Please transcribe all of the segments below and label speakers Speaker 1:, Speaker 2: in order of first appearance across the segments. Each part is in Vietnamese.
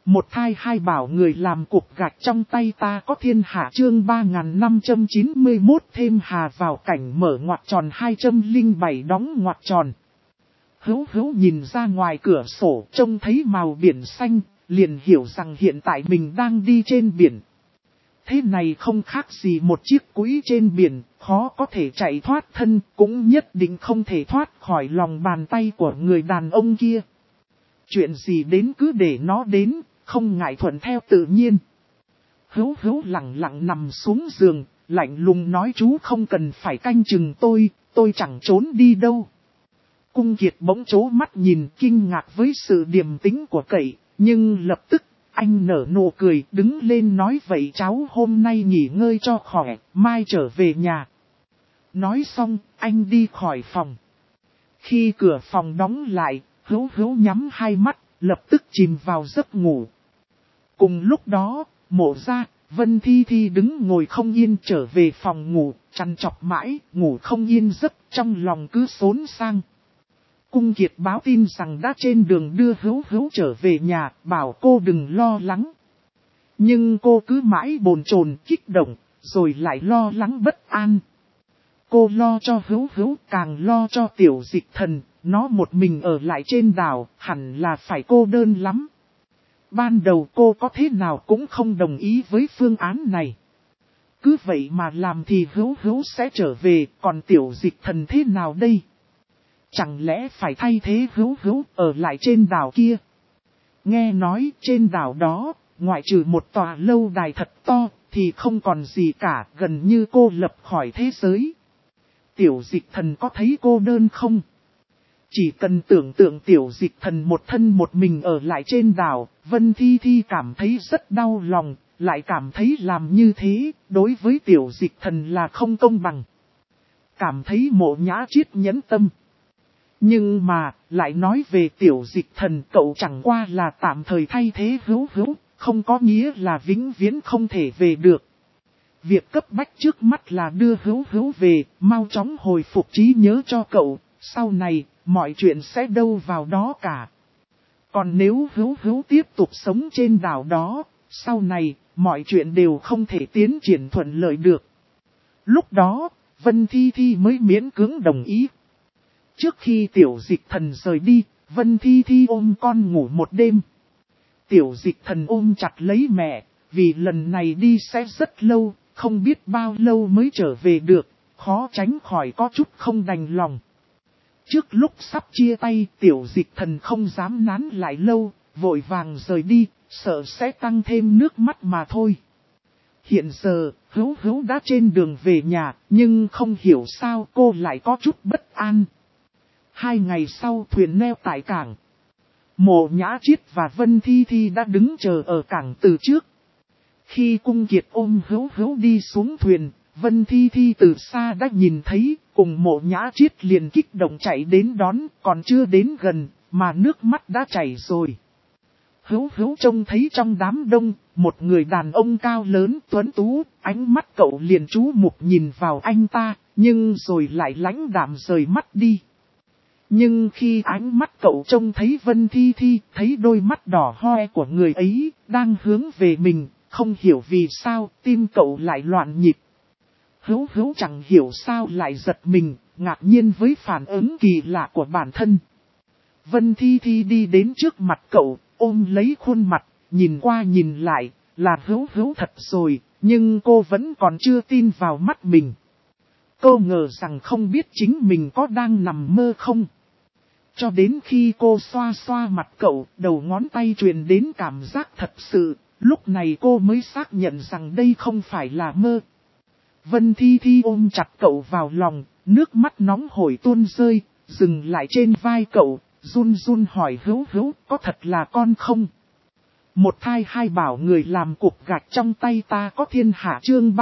Speaker 1: Một thai hai bảo người làm cục gạch trong tay ta có thiên hạ chương 3591 thêm hà vào cảnh mở ngoặc tròn 207 đóng ngoặc tròn. Hữu Hữu nhìn ra ngoài cửa sổ trông thấy màu biển xanh, liền hiểu rằng hiện tại mình đang đi trên biển. Thế này không khác gì một chiếc cũi trên biển, khó có thể chạy thoát thân, cũng nhất định không thể thoát khỏi lòng bàn tay của người đàn ông kia. Chuyện gì đến cứ để nó đến, không ngại thuận theo tự nhiên. Hữu Hữu lặng lặng nằm xuống giường, lạnh lùng nói chú không cần phải canh chừng tôi chẳng trốn đi đâu. Cung Kiệt bỗng trố mắt nhìn kinh ngạc với sự điềm tĩnh của cậy, nhưng lập tức anh nở nụ cười đứng lên nói vậy cháu hôm nay nghỉ ngơi cho khỏe, mai trở về nhà. Nói xong, anh đi khỏi phòng. Khi cửa phòng đóng lại, Hữu Hữu nhắm hai mắt, lập tức chìm vào giấc ngủ. Cùng lúc đó, Mộ Gia, Vân Thi Thi đứng ngồi không yên trở về phòng ngủ, trằn trọc mãi, ngủ không yên giấc, trong lòng cứ xốn sang. Cung Kiệt báo tin rằng đã trên đường đưa Hữu Hữu trở về nhà, bảo cô đừng lo lắng. Nhưng cô cứ mãi bồn chồn kích động, rồi lại lo lắng bất an. Cô lo cho Hữu Hữu, càng lo cho Tiểu Dịch Thần, nó một mình ở lại trên đảo, hẳn là phải cô đơn lắm. Ban đầu cô có thế nào cũng không đồng ý với phương án này. Cứ vậy mà làm thì Hữu Hữu sẽ trở về, còn Tiểu Dịch Thần thế nào đây? Chẳng lẽ phải thay thế Hữu Hữu ở lại trên đảo kia? Nghe nói trên đảo đó, ngoại trừ một tòa lâu đài thật to, thì không còn gì cả, gần như cô lập khỏi thế giới. Tiểu Dịch Thần có thấy cô đơn không? Chỉ cần tưởng tượng Tiểu Dịch Thần một thân một mình ở lại trên đảo, Vân Thi Thi cảm thấy rất đau lòng, lại cảm thấy làm như thế, đối với Tiểu Dịch Thần là không công bằng. Cảm thấy Mộ Nhã Triết nhẫn tâm. Nhưng mà, lại nói về Tiểu Dịch Thần, cậu chẳng qua là tạm thời thay thế Hữu Hữu, không có nghĩa là vĩnh viễn không thể về được. Việc cấp bách trước mắt là đưa Hữu Hữu về, mau chóng hồi phục trí nhớ cho cậu, sau này, mọi chuyện sẽ đâu vào đó cả. Còn nếu Hữu Hữu tiếp tục sống trên đảo đó, sau này, mọi chuyện đều không thể tiến triển thuận lợi được. Lúc đó, Vân Thi Thi mới miễn cưỡng đồng ý. Trước khi Tiểu Dịch Thần rời đi, Vân Thi Thi ôm con ngủ một đêm. Tiểu Dịch Thần ôm chặt lấy mẹ, vì lần này đi sẽ rất lâu, không biết bao lâu mới trở về được, khó tránh khỏi có chút không đành lòng. Trước lúc sắp chia tay, Tiểu Dịch Thần không dám nán lại lâu, vội vàng rời đi, sợ sẽ tăng thêm nước mắt mà thôi. Hiện giờ, Hữu Hữu đã trên đường về nhà, nhưng không hiểu sao cô lại có chút bất an. 2 ngày sau thuyền neo tại cảng. Mộ Nhã Triết và Vân Thi Thi đã đứng chờ ở cảng từ trước. Khi Cung Kiệt ôm Hữu Hữu đi xuống thuyền, Vân Thi Thi từ xa đã nhìn thấy, cùng Mộ Nhã Triết liền kích động chạy đến đón, còn chưa đến gần, mà nước mắt đã chảy rồi. Hữu Hữu trông thấy trong đám đông, một người đàn ông cao lớn tuấn tú, ánh mắt cậu liền chú mục nhìn vào anh ta, nhưng rồi lại lãnh đạm rời mắt đi. Nhưng khi ánh mắt cậu trông thấy Vân Thi Thi, thấy đôi mắt đỏ hoe của người ấy, đang hướng về mình, không hiểu vì sao, tim cậu lại loạn nhịp. Hữu Hữu chẳng hiểu sao lại giật mình, ngạc nhiên với phản ứng kỳ lạ của bản thân. Vân Thi Thi đi đến trước mặt cậu, ôm lấy khuôn mặt, nhìn qua nhìn lại, là Hữu Hữu thật rồi, nhưng cô vẫn còn chưa tin vào mắt mình. Cô ngờ rằng không biết chính mình có đang nằm mơ không. Cho đến khi cô xoa xoa mặt cậu, đầu ngón tay truyền đến cảm giác thật sự, lúc này cô mới xác nhận rằng đây không phải là mơ. Vân Thi Thi ôm chặt cậu vào lòng, nước mắt nóng hổi tuôn rơi, dừng lại trên vai cậu, run run hỏi Hữu Hữu có thật là con không? Một thai hai bảo người làm cục gạch trong tay ta có thiên hạ chương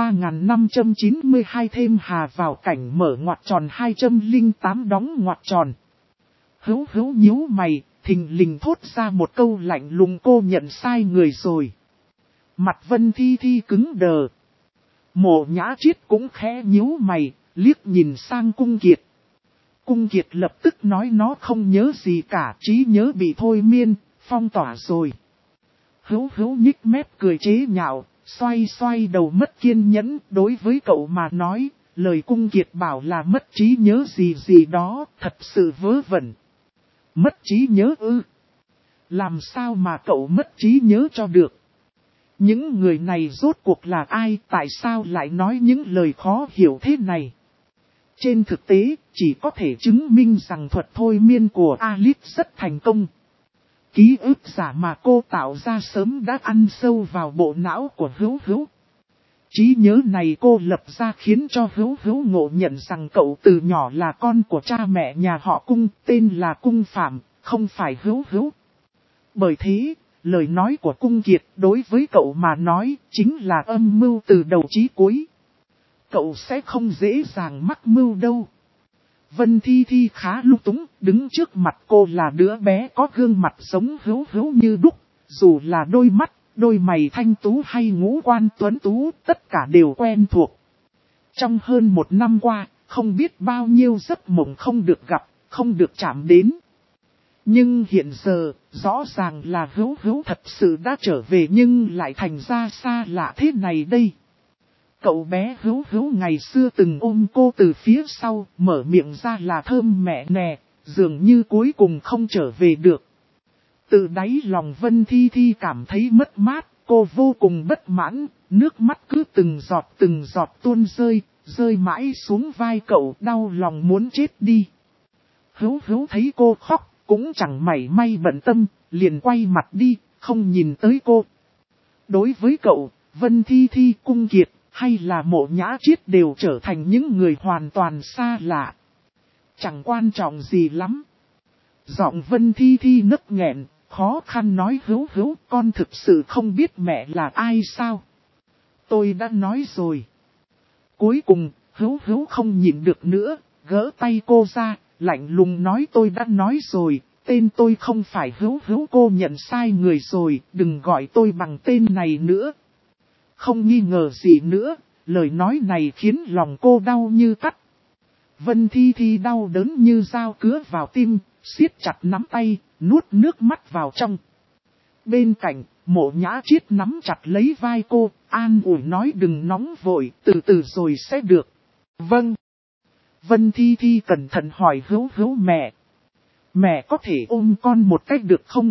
Speaker 1: 3592 thêm hà vào cảnh mở ngoặc tròn 208 đóng ngoặc tròn. Hữu Hữu nhíu mày, thình lình thốt ra một câu lạnh lùng cô nhận sai người rồi. Mặt Vân Thi Thi cứng đờ. Mộ Nhã Triết cũng khẽ nhíu mày, liếc nhìn sang Cung Kiệt. Cung Kiệt lập tức nói nó không nhớ gì cả, trí nhớ bị thôi miên, phong tỏa rồi. Hữu Hữu nhích mép cười chế nhạo, xoay xoay đầu mất kiên nhẫn. Đối với cậu mà nói, lời Cung Kiệt bảo là mất trí nhớ gì gì đó, thật sự vớ vẩn. Mất trí nhớ ư? Làm sao mà cậu mất trí nhớ cho được? Những người này rốt cuộc là ai, tại sao lại nói những lời khó hiểu thế này? Trên thực tế, chỉ có thể chứng minh rằng thuật thôi miên của Alice rất thành công. Ký ức giả mà cô tạo ra sớm đã ăn sâu vào bộ não của Hữu Hữu. Trí nhớ này cô lập ra khiến cho Hữu Hữu ngộ nhận rằng cậu từ nhỏ là con của cha mẹ nhà họ Cung, tên là Cung Phạm, không phải Hữu Hữu. Bởi thế, lời nói của Cung Kiệt đối với cậu mà nói chính là âm mưu từ đầu chí cuối. Cậu sẽ không dễ dàng mắc mưu đâu. Vân Thi Thi khá lung túng, đứng trước mặt cô là đứa bé có gương mặt giống Hữu Hữu như đúc, dù là đôi mắt, đôi mày thanh tú hay ngũ quan tuấn tú, tất cả đều quen thuộc. Trong hơn 1 năm qua, không biết bao nhiêu giấc mộng không được gặp, không được chạm đến. Nhưng hiện giờ, rõ ràng là Hữu Hữu thật sự đã trở về nhưng lại thành ra xa lạ thế này đây. Cậu bé Hữu Hữu ngày xưa từng ôm cô từ phía sau, mở miệng ra là thơm mẹ nè, dường như cuối cùng không trở về được. Từ đáy lòng Vân Thi Thi cảm thấy mất mát, cô vô cùng bất mãn, nước mắt cứ từng giọt tuôn rơi mãi xuống vai cậu, đau lòng muốn chết đi. Hữu Hữu thấy cô khóc, cũng chẳng mảy may bận tâm, liền quay mặt đi, không nhìn tới cô. Đối với cậu, Vân Thi Thi, Cung Kiệt, hay là Mộ Nhã Triết đều trở thành những người hoàn toàn xa lạ. Chẳng quan trọng gì lắm. Giọng Vân Thi Thi nấc nghẹn, khó khăn nói Hữu Hữu, con thực sự không biết mẹ là ai sao? Tôi đã nói rồi. Cuối cùng, Hữu Hữu không nhịn được nữa, gỡ tay cô ra, lạnh lùng nói tôi đã nói rồi, tên tôi không phải Hữu Hữu, cô nhận sai người rồi, đừng gọi tôi bằng tên này nữa. Không nghi ngờ gì nữa, lời nói này khiến lòng cô đau như cắt. Vân Thi Thi đau đớn như dao cứa vào tim, siết chặt nắm tay, nuốt nước mắt vào trong. Bên cạnh, Mộ Nhã Triết nắm chặt lấy vai cô, an ủi nói đừng nóng vội, từ từ rồi sẽ được. Vâng. Vân Thi Thi cẩn thận hỏi Hữu Hữu mẹ. Mẹ có thể ôm con một cách được không?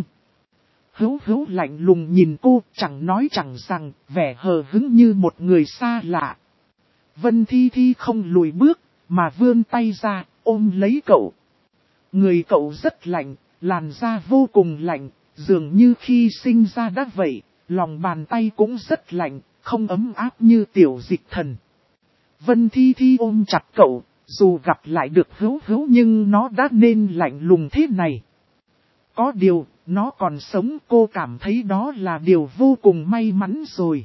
Speaker 1: Hữu Hữu lạnh lùng nhìn cô, chẳng nói chẳng rằng, vẻ hờ hững như một người xa lạ. Vân Thi Thi không lùi bước, mà vươn tay ra, ôm lấy cậu. Người cậu rất lạnh, làn da vô cùng lạnh, dường như khi sinh ra đã vậy, lòng bàn tay cũng rất lạnh, không ấm áp như Tiểu Dịch Thần. Vân Thi Thi ôm chặt cậu, dù gặp lại được Hữu Hữu nhưng nó đã nên lạnh lùng thế này. Có điều, nó còn sống, cô cảm thấy đó là điều vô cùng may mắn rồi.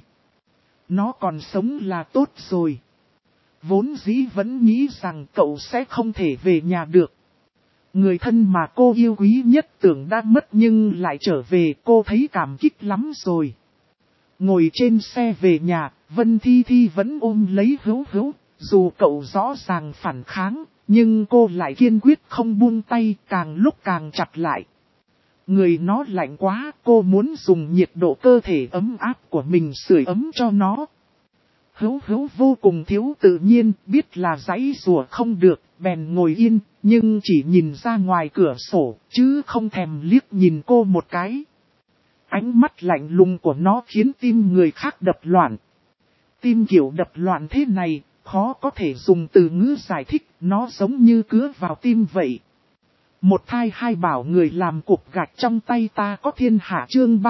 Speaker 1: Nó còn sống là tốt rồi. Vốn dĩ vẫn nghĩ rằng cậu sẽ không thể về nhà được. Người thân mà cô yêu quý nhất tưởng đã mất nhưng lại trở về, cô thấy cảm kích lắm rồi. Ngồi trên xe về nhà, Vân Thi Thi vẫn ôm lấy Hữu Hữu, dù cậu rõ ràng phản kháng, nhưng cô lại kiên quyết không buông tay, càng lúc càng chặt lại. Người nó lạnh quá, cô muốn dùng nhiệt độ cơ thể ấm áp của mình sưởi ấm cho nó. Hữu Hữu vô cùng thiếu tự nhiên, biết là giãy giụa không được, bèn ngồi yên, nhưng chỉ nhìn ra ngoài cửa sổ, chứ không thèm liếc nhìn cô một cái. Ánh mắt lạnh lùng của nó khiến tim người khác đập loạn. Tim kiểu đập loạn thế này, khó có thể dùng từ ngữ giải thích, nó giống như cứa vào tim vậy. Một thai hai bảo người làm cục gạch trong tay ta có thiên hạ chương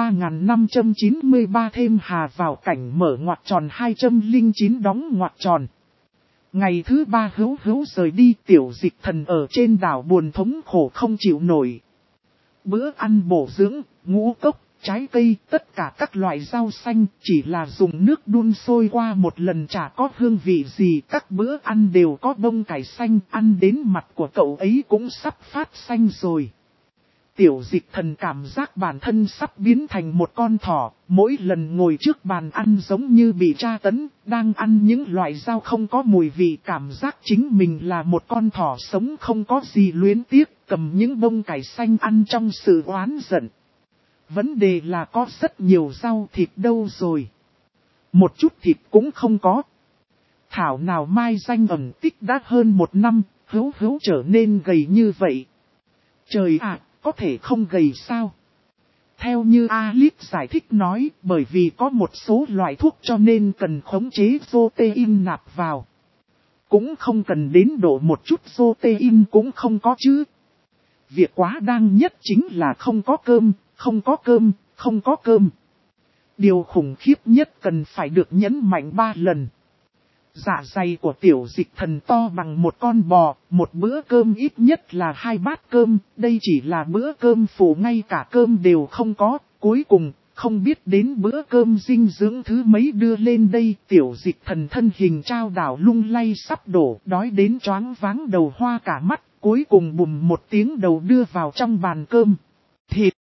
Speaker 1: 3593 thêm hà vào cảnh mở ngoặc tròn 209 đóng ngoặc tròn. Ngày thứ 3 Hữu Hữu rời đi, Tiểu Dịch Thần ở trên đảo buồn thống khổ không chịu nổi. Bữa ăn bổ dưỡng, ngũ cốc, trái cây, tất cả các loại rau xanh chỉ là dùng nước đun sôi qua một lần chả có hương vị gì. Các bữa ăn đều có bông cải xanh, ăn đến mặt của cậu ấy cũng sắp phát xanh rồi. Tiểu Dịch Thần cảm giác bản thân sắp biến thành một con thỏ, mỗi lần ngồi trước bàn ăn giống như bị tra tấn, đang ăn những loại rau không có mùi vị, cảm giác chính mình là một con thỏ sống không có gì luyến tiếc, cầm những bông cải xanh ăn trong sự oán giận. Vấn đề là có rất nhiều rau thịt đâu rồi. Một chút thịt cũng không có. Thảo nào mai danh ẩn tích đã hơn 1 năm, Hữu trở nên gầy như vậy. Trời ạ, có thể không gầy sao? Theo như Alice giải thích nói, bởi vì có một số loại thuốc cho nên cần khống chế protein nạp vào. Cũng không cần đến độ một chút protein cũng không có chứ. Việc quá đang nhất chính là không có cơm, không có cơm, không có cơm. Điều khủng khiếp nhất cần phải được nhấn mạnh 3 lần. Dạ dày của Tiểu Dịch Thần to bằng một con bò, một bữa cơm ít nhất là 2 bát cơm, đây chỉ là bữa cơm phụ, ngay cả cơm đều không có. Cuối cùng, không biết đến bữa cơm dinh dưỡng thứ mấy đưa lên đây, Tiểu Dịch Thần thân hình trao đảo lung lay sắp đổ, đói đến choáng váng đầu hoa cả mắt, cuối cùng bùm một tiếng đầu đưa vào trong bàn cơm. Thịt.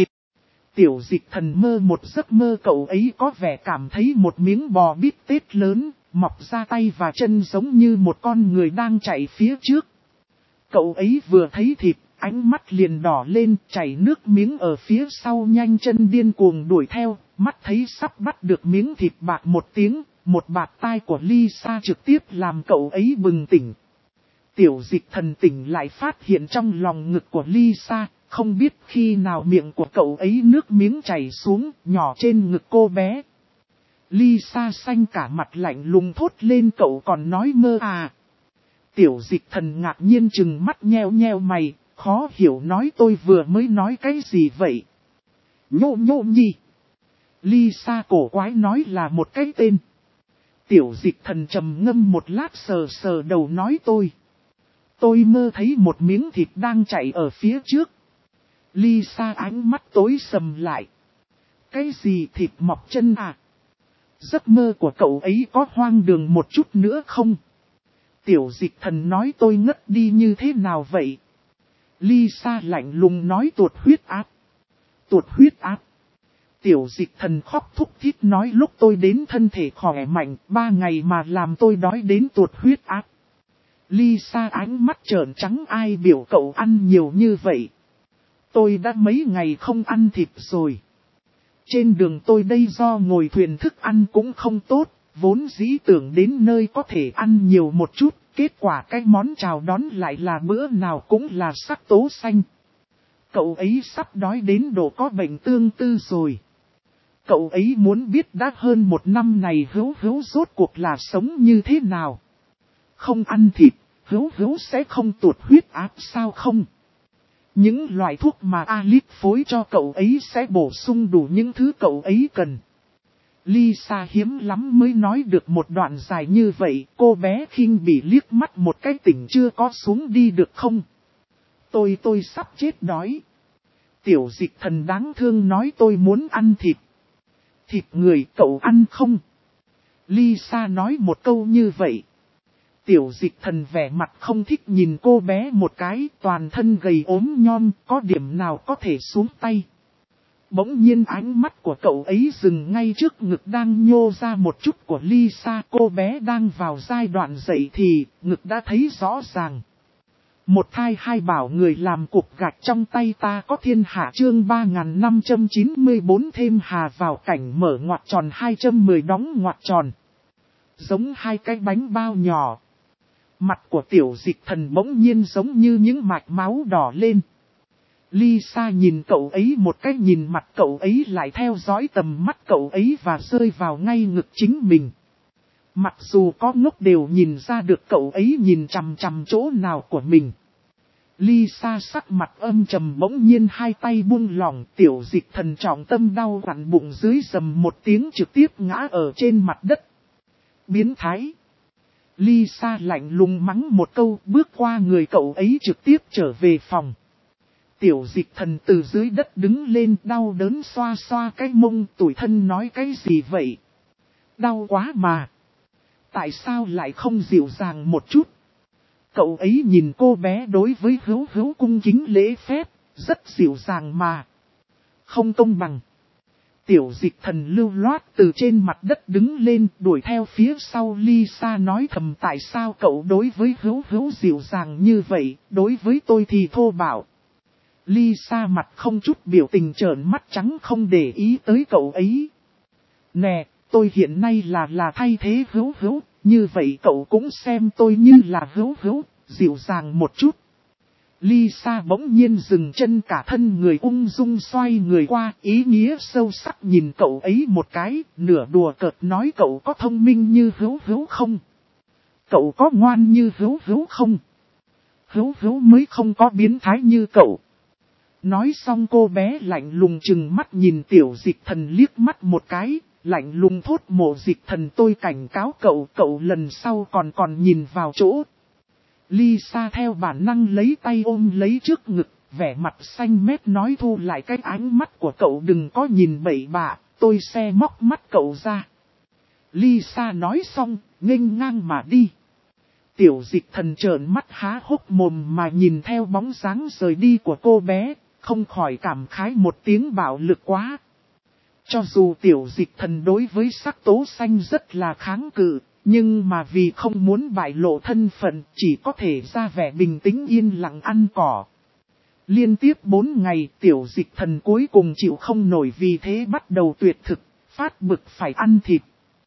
Speaker 1: Tiểu Dịch Thần mơ một giấc mơ, cậu ấy có vẻ cảm thấy một miếng bò bít tết lớn, mọc ra tay và chân giống như một con người đang chạy phía trước. Cậu ấy vừa thấy thịt, ánh mắt liền đỏ lên, chảy nước miếng ở phía sau, nhanh chân điên cuồng đuổi theo, mắt thấy sắp bắt được miếng thịt, bạc một tiếng, một bạt tai của Lisa trực tiếp làm cậu ấy bừng tỉnh. Tiểu Dịch Thần tỉnh lại phát hiện trong lòng ngực của Lisa, không biết khi nào miệng của cậu ấy nước miếng chảy xuống, nhỏ trên ngực cô bé. Lisa xanh cả mặt lạnh lùng thốt lên, cậu còn nói mơ à? Tiểu Dịch Thần ngạc nhiên trừng mắt nheo nheo mày, khó hiểu nói tôi vừa mới nói cái gì vậy? Nhô nhi. Lisa cổ quái nói là một cái tên. Tiểu Dịch Thần trầm ngâm một lát, sờ đầu nói tôi mơ thấy một miếng thịt đang chạy ở phía trước. Lisa ánh mắt tối sầm lại. Cái gì thịt mọc chân à? Giấc mơ của cậu ấy có hoang đường một chút nữa không? Tiểu Dịch Thần nói tôi ngất đi như thế nào vậy? Lisa lạnh lùng nói tuột huyết áp. Tuột huyết áp. Tiểu Dịch Thần khóc thúc thít nói lúc tôi đến thân thể khỏe mạnh, 3 ngày mà làm tôi đói đến tuột huyết áp. Lisa ánh mắt trợn trắng, ai biểu cậu ăn nhiều như vậy? Tôi đã mấy ngày không ăn thịt rồi. Trên đường tôi đây do ngồi thuyền thức ăn cũng không tốt, vốn dĩ tưởng đến nơi có thể ăn nhiều một chút, kết quả cái món chào đón lại là bữa nào cũng là sắc tố xanh. Cậu ấy sắp đói đến độ có bệnh tương tư rồi. Cậu ấy muốn biết đã hơn 1 năm này Hữu rốt cuộc là sống như thế nào. Không ăn thịt, Hữu sẽ không tụt huyết áp sao không? Những loại thuốc mà Alice phối cho cậu ấy sẽ bổ sung đủ những thứ cậu ấy cần. Lisa hiếm lắm mới nói được một đoạn dài như vậy, cô bé khinh bỉ liếc mắt một cái, tỉnh chưa có xuống đi được không? Tôi sắp chết đói. Tiểu Dịch Thần đáng thương nói tôi muốn ăn thịt. Thịt người cậu ăn không? Lisa nói một câu như vậy. Tiểu Dịch Thần vẻ mặt không thích nhìn cô bé một cái, toàn thân gầy ốm nhom, có điểm nào có thể xuống tay. Bỗng nhiên ánh mắt của cậu ấy dừng ngay trước ngực đang nhô ra một chút của Lisa. Cô bé đang vào giai đoạn dậy thì, ngực đã thấy rõ ràng. Một thai hai bảo người làm cục gạch trong tay ta có thiên hạ, chương 3594 thêm hà vào cảnh mở ngoặc tròn 210 đóng ngoặc tròn. Giống 2 cái bánh bao nhỏ. Mặt của Tiểu Dịch Thần bỗng nhiên giống như những mạch máu đỏ lên. Lisa nhìn cậu ấy một cái, nhìn mặt cậu ấy lại theo dõi tầm mắt cậu ấy và rơi vào ngay ngực chính mình. Mặc dù có ngốc đều nhìn ra được cậu ấy nhìn chằm chằm chỗ nào của mình. Lisa sắc mặt âm trầm, bỗng nhiên hai tay buông lỏng, Tiểu Dịch Thần trọng tâm đau quặn bụng dưới, rầm một tiếng trực tiếp ngã ở trên mặt đất. Biến thái. Lisa lạnh lùng mắng một câu, bước qua người cậu ấy trực tiếp trở về phòng. Tiểu Dịch Thần từ dưới đất đứng lên, đau đớn xoa xoa cái mông, tủi thân nói cái gì vậy? Đau quá mà. Tại sao lại không dịu dàng một chút? Cậu ấy nhìn cô bé đối với Hữu cung kính lễ phép, rất dịu dàng mà. Không công bằng. Tiểu Dịch Thần lưu loát từ trên mặt đất đứng lên, đuổi theo phía sau Lisa nói thầm, tại sao cậu đối với Hữu dịu dàng như vậy, đối với tôi thì thô bạo. Lisa mặt không chút biểu tình trợn mắt trắng không để ý tới cậu ấy. Nè, tôi hiện nay là thay thế Hữu Hữu, như vậy cậu cũng xem tôi như là Hữu Hữu, dịu dàng một chút. Lisa bỗng nhiên dừng chân, cả thân người ung dung xoay người qua, ý nghĩa sâu sắc nhìn cậu ấy một cái, nửa đùa cợt nói cậu có thông minh như Hữu Hữu không? Cậu có ngoan như Hữu Hữu không? Hữu Hữu mới không có biến thái như cậu. Nói xong cô bé lạnh lùng chừng mắt nhìn Tiểu Dịch Thần liếc mắt một cái, lạnh lùng thốt Mộ Dịch Thần tôi cảnh cáo cậu, cậu lần sau còn nhìn vào chỗ. Lisa theo bản năng lấy tay ôm lấy trước ngực, vẻ mặt xanh mét nói thu lại cái ánh mắt của cậu, đừng có nhìn bậy bạ, tôi sẽ móc mắt cậu ra. Lisa nói xong, nghênh ngang mà đi. Tiểu Dịch Thần trợn mắt há hốc mồm mà nhìn theo bóng dáng rời đi của cô bé, không khỏi cảm khái một tiếng bạo lực quá. Cho dù Tiểu Dịch Thần đối với sắc tố xanh rất là kháng cự, nhưng mà vì không muốn bại lộ thân phận, chỉ có thể ra vẻ bình tĩnh yên lặng ăn cỏ. Liên tiếp 4 ngày, Tiểu Dịch Thần cuối cùng chịu không nổi, vì thế bắt đầu tuyệt thực, phát bực phải ăn thịt.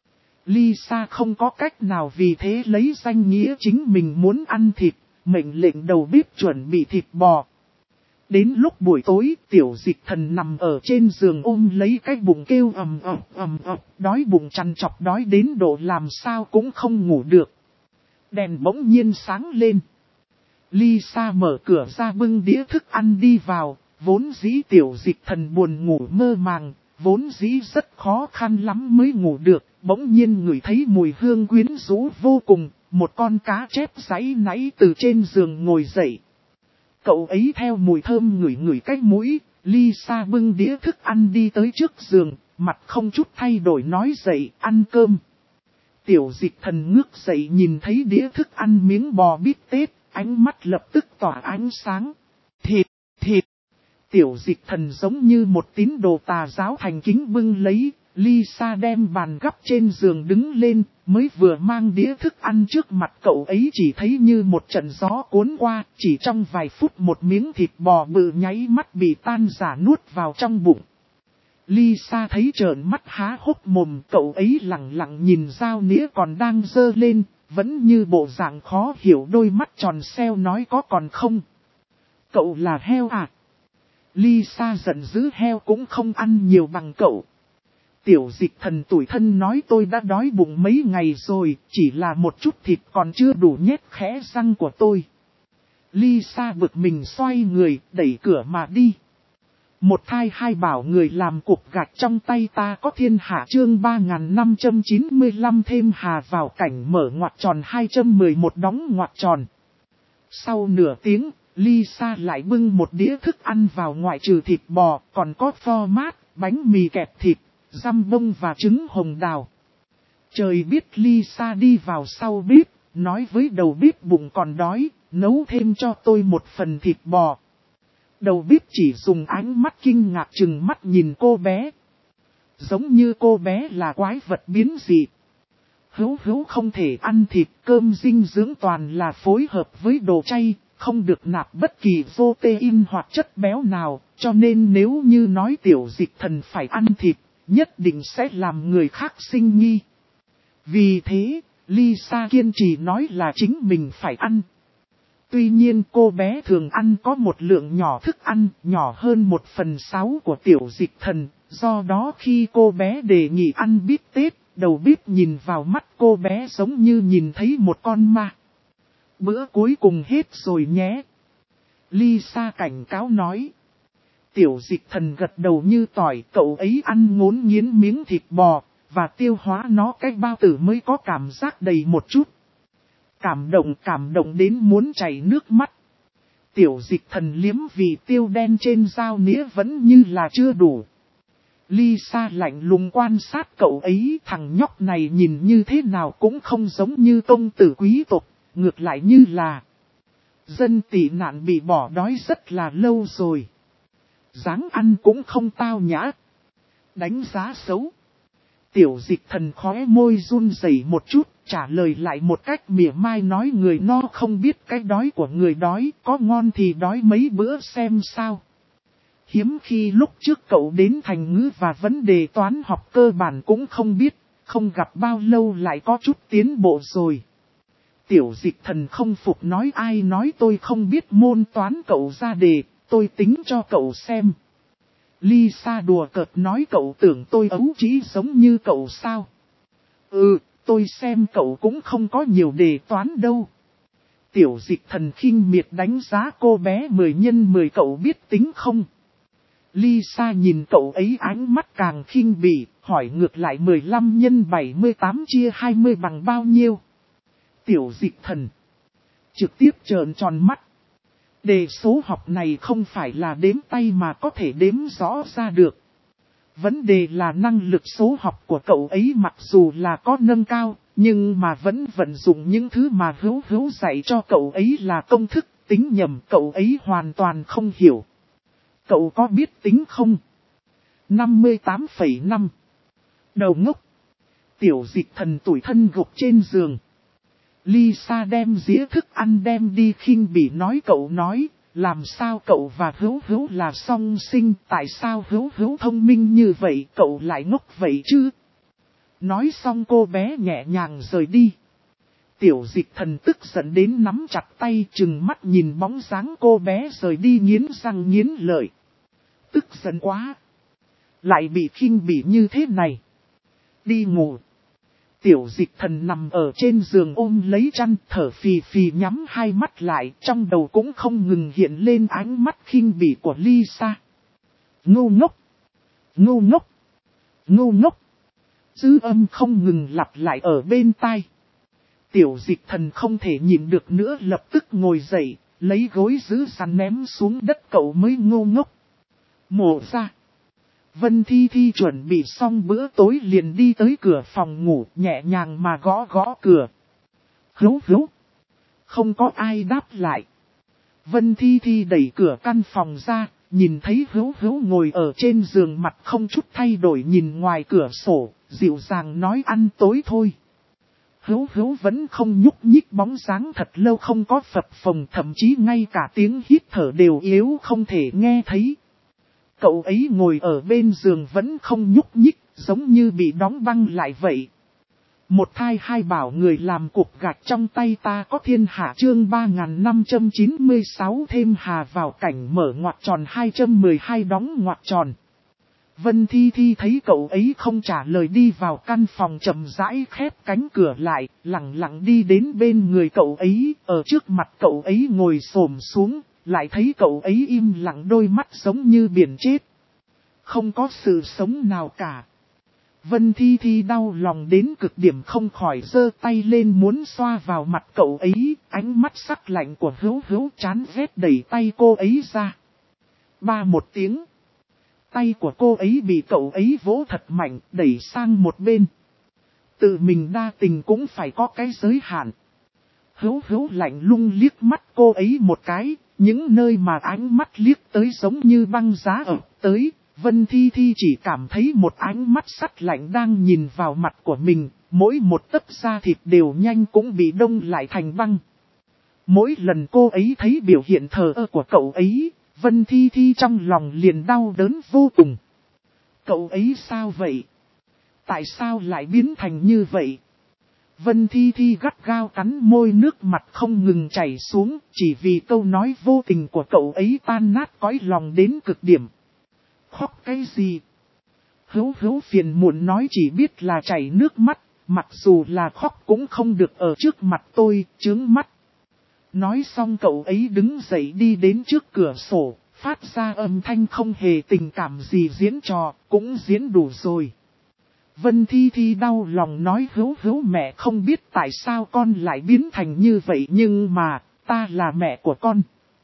Speaker 1: Lisa không có cách nào, vì thế lấy danh nghĩa chính mình muốn ăn thịt, mệnh lệnh đầu bếp chuẩn bị thịt bò. Đến lúc buổi tối, Tiểu Dịch Thần nằm ở trên giường ôm lấy cái bụng kêu ầm ầm, đói bụng trằn trọc, đói đến độ làm sao cũng không ngủ được. Đèn bỗng nhiên sáng lên. Lisa mở cửa ra bưng đĩa thức ăn đi vào, vốn dĩ Tiểu Dịch Thần buồn ngủ mơ màng, vốn dĩ rất khó khăn lắm mới ngủ được, bỗng nhiên ngửi thấy mùi hương quyến rũ vô cùng, một con cá chép giãy nãy từ trên giường ngồi dậy. Cậu ấy theo mùi thơm ngửi cái mũi, Lisa bưng đĩa thức ăn đi tới trước giường, mặt không chút thay đổi nói dậy ăn cơm. Tiểu Dịch Thần ngước dậy nhìn thấy đĩa thức ăn miếng bò bít tết, ánh mắt lập tức tỏa ánh sáng. Thịt. Tiểu Dịch Thần giống như một tín đồ tà giáo thành kính bưng lấy, Lisa đem bàn gắp trên giường đứng lên, mới vừa mang đĩa thức ăn trước mặt cậu ấy chỉ thấy như một trận gió cuốn qua, chỉ trong vài phút một miếng thịt bò bự nháy mắt bị tan rã nuốt vào trong bụng. Lisa thấy trợn mắt há hốc mồm, cậu ấy lặng lặng nhìn dao nĩa còn đang dơ lên, vẫn như bộ dạng khó hiểu, đôi mắt tròn xeo nói có còn không? Cậu là heo à? Lisa giận dữ, heo cũng không ăn nhiều bằng cậu. Tiểu Dịch Thần tủi thân nói tôi đã đói bụng mấy ngày rồi, chỉ là một chút thịt còn chưa đủ nhét khẽ răng của tôi. Lisa bực mình xoay người, đẩy cửa mà đi. Một thai hai bảo người làm cục gạch trong tay ta có thiên hạ, chương 3595 thêm hà vào cảnh mở ngoặc tròn 211 đóng ngoặc tròn. Sau nửa tiếng, Lisa lại bưng một đĩa thức ăn vào, ngoại trừ thịt bò, còn có pho mát, bánh mì kẹp thịt, răm bông và trứng hồng đào. Trời biết Lisa đi vào sau bếp, nói với đầu bếp bụng còn đói, nấu thêm cho tôi một phần thịt bò. Đầu bếp chỉ dùng ánh mắt kinh ngạc chừng mắt nhìn cô bé. Giống như cô bé là quái vật biến dị. Hữu không thể ăn thịt, cơm dinh dưỡng toàn là phối hợp với đồ chay, không được nạp bất kỳ protein hoặc chất béo nào, cho nên nếu như nói Tiểu Dịch Thần phải ăn thịt, nhất định sẽ làm người khác sinh nghi. Vì thế, Lisa kiên trì nói là chính mình phải ăn. Tuy nhiên cô bé thường ăn có một lượng nhỏ thức ăn, nhỏ hơn 1/6 của Tiểu Dịch Thần, do đó khi cô bé đề nghị ăn bít tết, đầu bếp nhìn vào mắt cô bé giống như nhìn thấy một con ma. Bữa cuối cùng hết rồi nhé. Lisa cảnh cáo nói. Tiểu Dịch Thần gật đầu như tỏi, cậu ấy ăn ngốn nghiến miếng thịt bò, và tiêu hóa nó cách bao tử mới có cảm giác đầy một chút. Cảm động đến muốn chảy nước mắt. Tiểu Dịch Thần liếm vì tiêu đen trên dao nĩa vẫn như là chưa đủ. Lisa lạnh lùng quan sát cậu ấy, thằng nhóc này nhìn như thế nào cũng không giống như công tử quý tộc, ngược lại như là dân tị nạn bị bỏ đói rất là lâu rồi. Dáng ăn cũng không tao nhã. Đánh giá xấu. Tiểu Dịch Thần khóe môi run rẩy một chút, trả lời lại một cách mỉa mai nói người no không biết cái đói của người đói, có ngon thì đói mấy bữa xem sao. Hiếm khi lúc trước cậu đến thành ngữ và vấn đề toán học cơ bản cũng không biết, không gặp bao lâu lại có chút tiến bộ rồi. Tiểu Dịch Thần không phục nói ai nói tôi không biết môn toán, cậu ra đề, tôi tính cho cậu xem. Lisa đùa cợt nói cậu tưởng tôi ấu trĩ giống như cậu sao? Tôi xem cậu cũng không có nhiều đề toán đâu. Tiểu Dịch Thần khinh miệt đánh giá cô bé 10 x 10 cậu biết tính không? Lisa nhìn cậu ấy ánh mắt càng khinh bỉ, hỏi ngược lại 15 x 78 chia 20 bằng bao nhiêu? Tiểu Dịch Thần trực tiếp trợn tròn mắt. Đề số học này không phải là đếm tay mà có thể đếm rõ ra được. Vấn đề là năng lực số học của cậu ấy mặc dù là có nâng cao, nhưng mà vẫn vận dụng những thứ mà Hữu dạy cho cậu ấy là công thức, tính nhầm cậu ấy hoàn toàn không hiểu. Cậu có biết tính không? 58,5. Đầu ngốc. Tiểu Dịch Thần tủi thân gục trên giường. Lisa đem dĩa thức ăn đem đi khinh bỉ nói cậu nói, làm sao cậu và Hữu là song sinh, tại sao Hữu thông minh như vậy cậu lại ngốc vậy chứ? Nói xong cô bé nhẹ nhàng rời đi. Tiểu Dịch Thần tức giận đến nắm chặt tay chừng mắt nhìn bóng dáng cô bé rời đi nghiến răng nghiến lợi. Tức giận quá. Lại bị khinh bỉ như thế này. Đi ngủ. Tiểu Dịch Thần nằm ở trên giường ôm lấy chăn thở phì phì nhắm hai mắt lại, trong đầu cũng không ngừng hiện lên ánh mắt khinh bỉ của Lisa. Ngu ngốc! Ngu ngốc! Ngu ngốc! Dư âm không ngừng lặp lại ở bên tai. Tiểu Dịch Thần không thể nhịn được nữa lập tức ngồi dậy, lấy gối giữ sắn ném xuống đất cậu mới ngu ngốc. Mổ ra. Vân Thi Thi chuẩn bị xong bữa tối liền đi tới cửa phòng ngủ nhẹ nhàng mà gõ cửa. Hữu. Không có ai đáp lại. Vân Thi Thi đẩy cửa căn phòng ra, nhìn thấy Hữu ngồi ở trên giường mặt không chút thay đổi nhìn ngoài cửa sổ, dịu dàng nói ăn tối thôi. Hữu vẫn không nhúc nhích bóng dáng thật lâu không có phập phồng, thậm chí ngay cả tiếng hít thở đều yếu không thể nghe thấy. Cậu ấy ngồi ở bên giường vẫn không nhúc nhích, giống như bị đóng băng lại vậy. Một thai hai bảo người làm cục gạch trong tay ta có thiên hạ chương 3596 thêm hà vào cảnh mở ngoặc tròn 212 đóng ngoặc tròn. Vân Thi Thi thấy cậu ấy không trả lời đi vào căn phòng chậm rãi khép cánh cửa lại, lặng lặng đi đến bên người cậu ấy, ở trước mặt cậu ấy ngồi xổm xuống. Lại thấy cậu ấy im lặng đôi mắt giống như biển chết. Không có sự sống nào cả. Vân Thi Thi đau lòng đến cực điểm không khỏi giơ tay lên muốn xoa vào mặt cậu ấy. Ánh mắt sắc lạnh của Hữu chán ghét đẩy tay cô ấy ra. Ba một tiếng. Tay của cô ấy bị cậu ấy vỗ thật mạnh đẩy sang một bên. Tự mình đa tình cũng phải có cái giới hạn. Hữu lạnh lùng liếc mắt cô ấy một cái. Những nơi mà ánh mắt liếc tới giống như băng giá ập tới, Vân Thi Thi chỉ cảm thấy một ánh mắt sắt lạnh đang nhìn vào mặt của mình, mỗi một tấc da thịt đều nhanh cũng bị đông lại thành băng. Mỗi lần cô ấy thấy biểu hiện thờ ơ của cậu ấy, Vân Thi Thi trong lòng liền đau đớn vô cùng. Cậu ấy sao vậy? Tại sao lại biến thành như vậy? Vân Thi Thi gắt gao cắn môi nước mặt không ngừng chảy xuống, chỉ vì câu nói vô tình của cậu ấy tan nát cõi lòng đến cực điểm. Khóc cái gì? Hữu phiền muộn nói chỉ biết là chảy nước mắt, mặc dù là khóc cũng không được ở trước mặt tôi, chướng mắt. Nói xong cậu ấy đứng dậy đi đến trước cửa sổ, phát ra âm thanh không hề tình cảm gì diễn trò, cũng diễn đủ rồi. Vân Thi Thi đau lòng nói Hữu mẹ không biết tại sao con lại biến thành như vậy nhưng mà, ta là mẹ của con.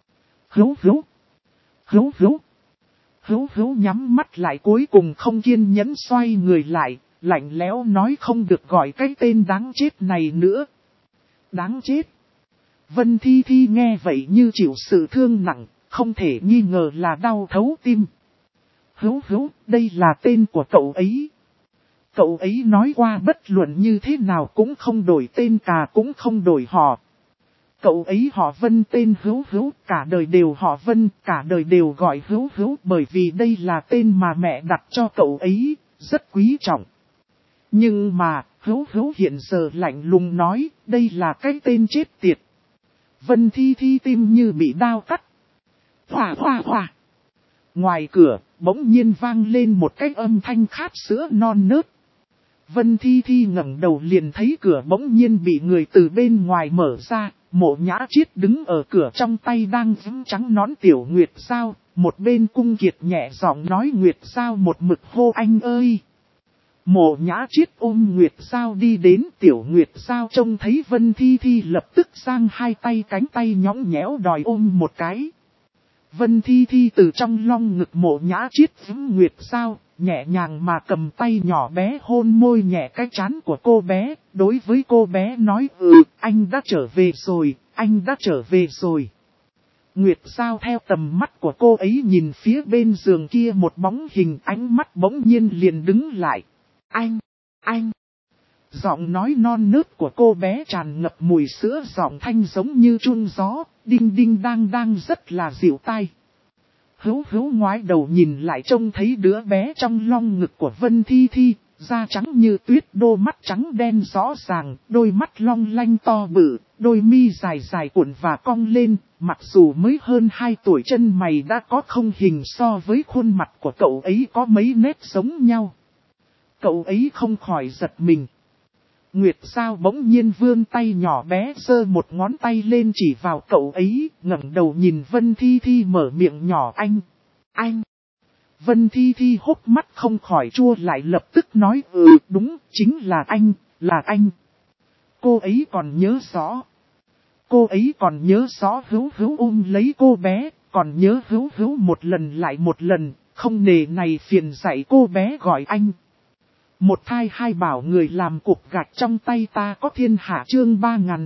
Speaker 1: Hữu nhắm mắt lại cuối cùng không kiên nhẫn xoay người lại, lạnh lẽo nói không được gọi cái tên đáng chết này nữa. Đáng chết. Vân Thi Thi nghe vậy như chịu sự thương nặng, không thể nghi ngờ là đau thấu tim. Hữu, đây là tên của cậu ấy. Cậu ấy nói qua bất luận như thế nào cũng không đổi tên, cả cũng không đổi họ. Cậu ấy họ Vân, tên Hữu Hữu, cả đời đều họ Vân, cả đời đều gọi Hữu Hữu, bởi vì đây là tên mà mẹ đặt cho cậu ấy, rất quý trọng. Nhưng mà, Hữu Hữu hiện giờ lạnh lùng nói, đây là cái tên chết tiệt. Vân Thi Thi tim như bị đao cắt. Hòa hòa hòa. Ngoài cửa, bỗng nhiên vang lên một cái âm thanh khát sữa non nớt. Vân Thi Thi ngẩng đầu liền thấy cửa bỗng nhiên bị người từ bên ngoài mở ra. Mộ Nhã Chiết đứng ở cửa, trong tay đang vững trắng nón Tiểu Nguyệt Giao. Một bên Cung Kiệt nhẹ giọng nói Nguyệt Giao một mực hô anh ơi. Mộ Nhã Chiết ôm Nguyệt Giao đi đến, Tiểu Nguyệt Giao trông thấy Vân Thi Thi lập tức giang hai tay, cánh tay nhõng nhẽo đòi ôm một cái. Vân Thi Thi từ trong long ngực Mộ Nhã Chiết vững Nguyệt Giao, nhẹ nhàng mà cầm tay nhỏ bé hôn môi nhẹ cái trán của cô bé, đối với cô bé nói anh đã trở về rồi, anh đã trở về rồi. Nguyệt Giao theo tầm mắt của cô ấy nhìn phía bên giường kia một bóng hình, ánh mắt bỗng nhiên liền đứng lại. Anh. Giọng nói non nớt của cô bé tràn ngập mùi sữa, giọng thanh giống như chuông gió, đinh đinh đang rất là dịu tai. Hữu Hữu ngoái đầu nhìn lại trông thấy đứa bé trong long ngực của Vân Thi Thi, da trắng như tuyết, đôi mắt trắng đen rõ ràng, đôi mắt long lanh to bự, đôi mi dài dài cuộn và cong lên, mặc dù mới hơn 2 tuổi chân mày đã có không hình so với khuôn mặt của cậu ấy có mấy nét giống nhau. Cậu ấy không khỏi giật mình. Nguyệt Giao bỗng nhiên vươn tay nhỏ bé giơ một ngón tay lên chỉ vào cậu ấy, ngẩng đầu nhìn Vân Thi Thi mở miệng nhỏ anh. Vân Thi Thi hốc mắt không khỏi chua lại, lập tức nói đúng, chính là anh. Cô ấy còn nhớ rõ Hữu Hữu ôm lấy cô bé, còn nhớ Hữu Hữu một lần lại một lần, không nề này phiền dạy cô bé gọi anh. Một thai hai bảo người làm cục gạch trong tay ta có thiên hạ, chương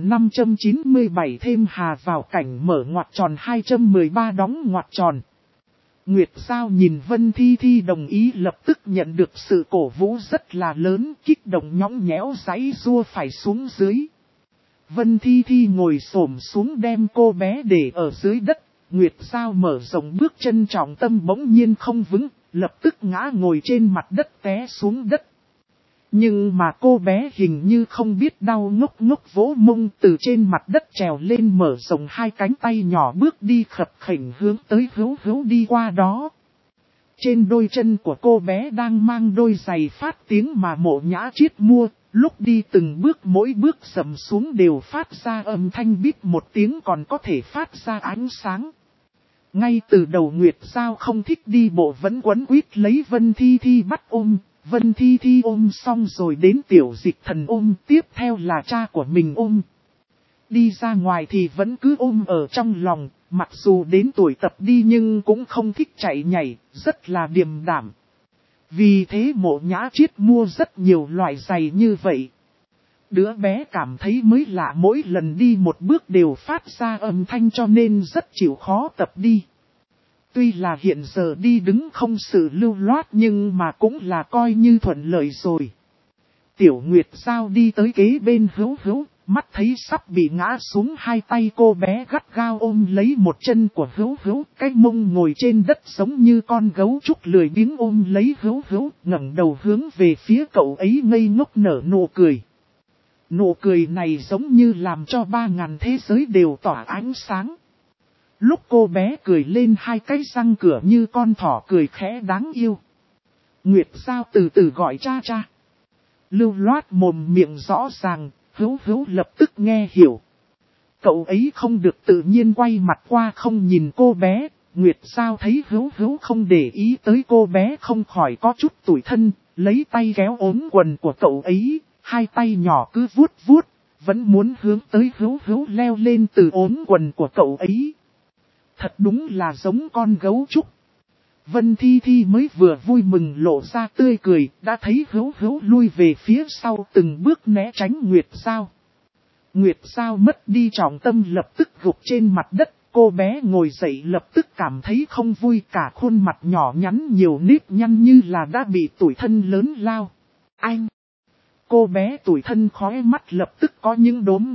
Speaker 1: 3597 thêm hà vào cảnh mở ngoặc tròn 213 đóng ngoặc tròn. Nguyệt Giao nhìn Vân Thi Thi đồng ý lập tức nhận được sự cổ vũ rất là lớn, kích động nhõng nhẽo giãy giụa phải xuống dưới. Vân Thi Thi ngồi xổm xuống đem cô bé để ở dưới đất, Nguyệt Giao mở rộng bước chân, trọng tâm bỗng nhiên không vững, lập tức ngã ngồi trên mặt đất té xuống đất. Nhưng mà cô bé hình như không biết đau, ngốc ngốc vỗ mông từ trên mặt đất trèo lên, mở rộng hai cánh tay nhỏ bước đi khập khểnh hướng tới Hữu Hữu đi qua đó. Trên đôi chân của cô bé đang mang đôi giày phát tiếng mà Mộ Nhã Chiết mua, lúc đi từng bước mỗi bước sầm xuống đều phát ra âm thanh bíp một tiếng, còn có thể phát ra ánh sáng. Ngay từ đầu Nguyệt Giao không thích đi bộ, vẫn quấn quýt lấy Vân Thi Thi bắt ôm. Vân Thi Thi ôm xong rồi đến Tiểu Dịch Thần ôm, tiếp theo là cha của mình ôm. Đi ra ngoài thì vẫn cứ ôm ở trong lòng, mặc dù đến tuổi tập đi nhưng cũng không thích chạy nhảy, rất là điềm đạm. Vì thế Mộ Nhã Chiết mua rất nhiều loại giày như vậy. Đứa bé cảm thấy mới lạ, mỗi lần đi một bước đều phát ra âm thanh cho nên rất chịu khó tập đi. Tuy là hiện giờ đi đứng không sự lưu loát nhưng mà cũng là coi như thuận lợi rồi. Tiểu Nguyệt Giao đi tới kế bên Hữu Hữu, mắt thấy sắp bị ngã xuống, hai tay cô bé gắt gao ôm lấy một chân của Hữu Hữu, cái mông ngồi trên đất giống như con gấu trúc lười biếng ôm lấy Hữu Hữu, ngẩng đầu hướng về phía cậu ấy ngây ngốc nở nụ cười. Nụ cười này giống như làm cho 3000 thế giới đều tỏa ánh sáng. Lúc cô bé cười lên, hai cái răng cửa như con thỏ cười khẽ đáng yêu. Nguyệt Giao từ từ gọi cha cha. Lưu loát mồm miệng rõ ràng, Hữu Hữu lập tức nghe hiểu. Cậu ấy không được tự nhiên quay mặt qua không nhìn cô bé. Nguyệt Giao thấy Hữu Hữu không để ý tới cô bé không khỏi có chút tủi thân, lấy tay kéo ốm quần của cậu ấy, hai tay nhỏ cứ vuốt vuốt, vẫn muốn hướng tới Hữu Hữu leo lên từ ốm quần của cậu ấy. Thật đúng là giống con gấu trúc. Vân Thi Thi mới vừa vui mừng lộ ra tươi cười, đã thấy Hữu Hữu lui về phía sau từng bước né tránh Nguyệt Giao. Nguyệt Giao mất đi trọng tâm lập tức gục trên mặt đất, cô bé ngồi dậy lập tức cảm thấy không vui, cả khuôn mặt nhỏ nhắn nhiều nếp nhăn như là đã bị tủi thân lớn lao. Anh! Cô bé tủi thân khóe mắt lập tức có những đốm nước,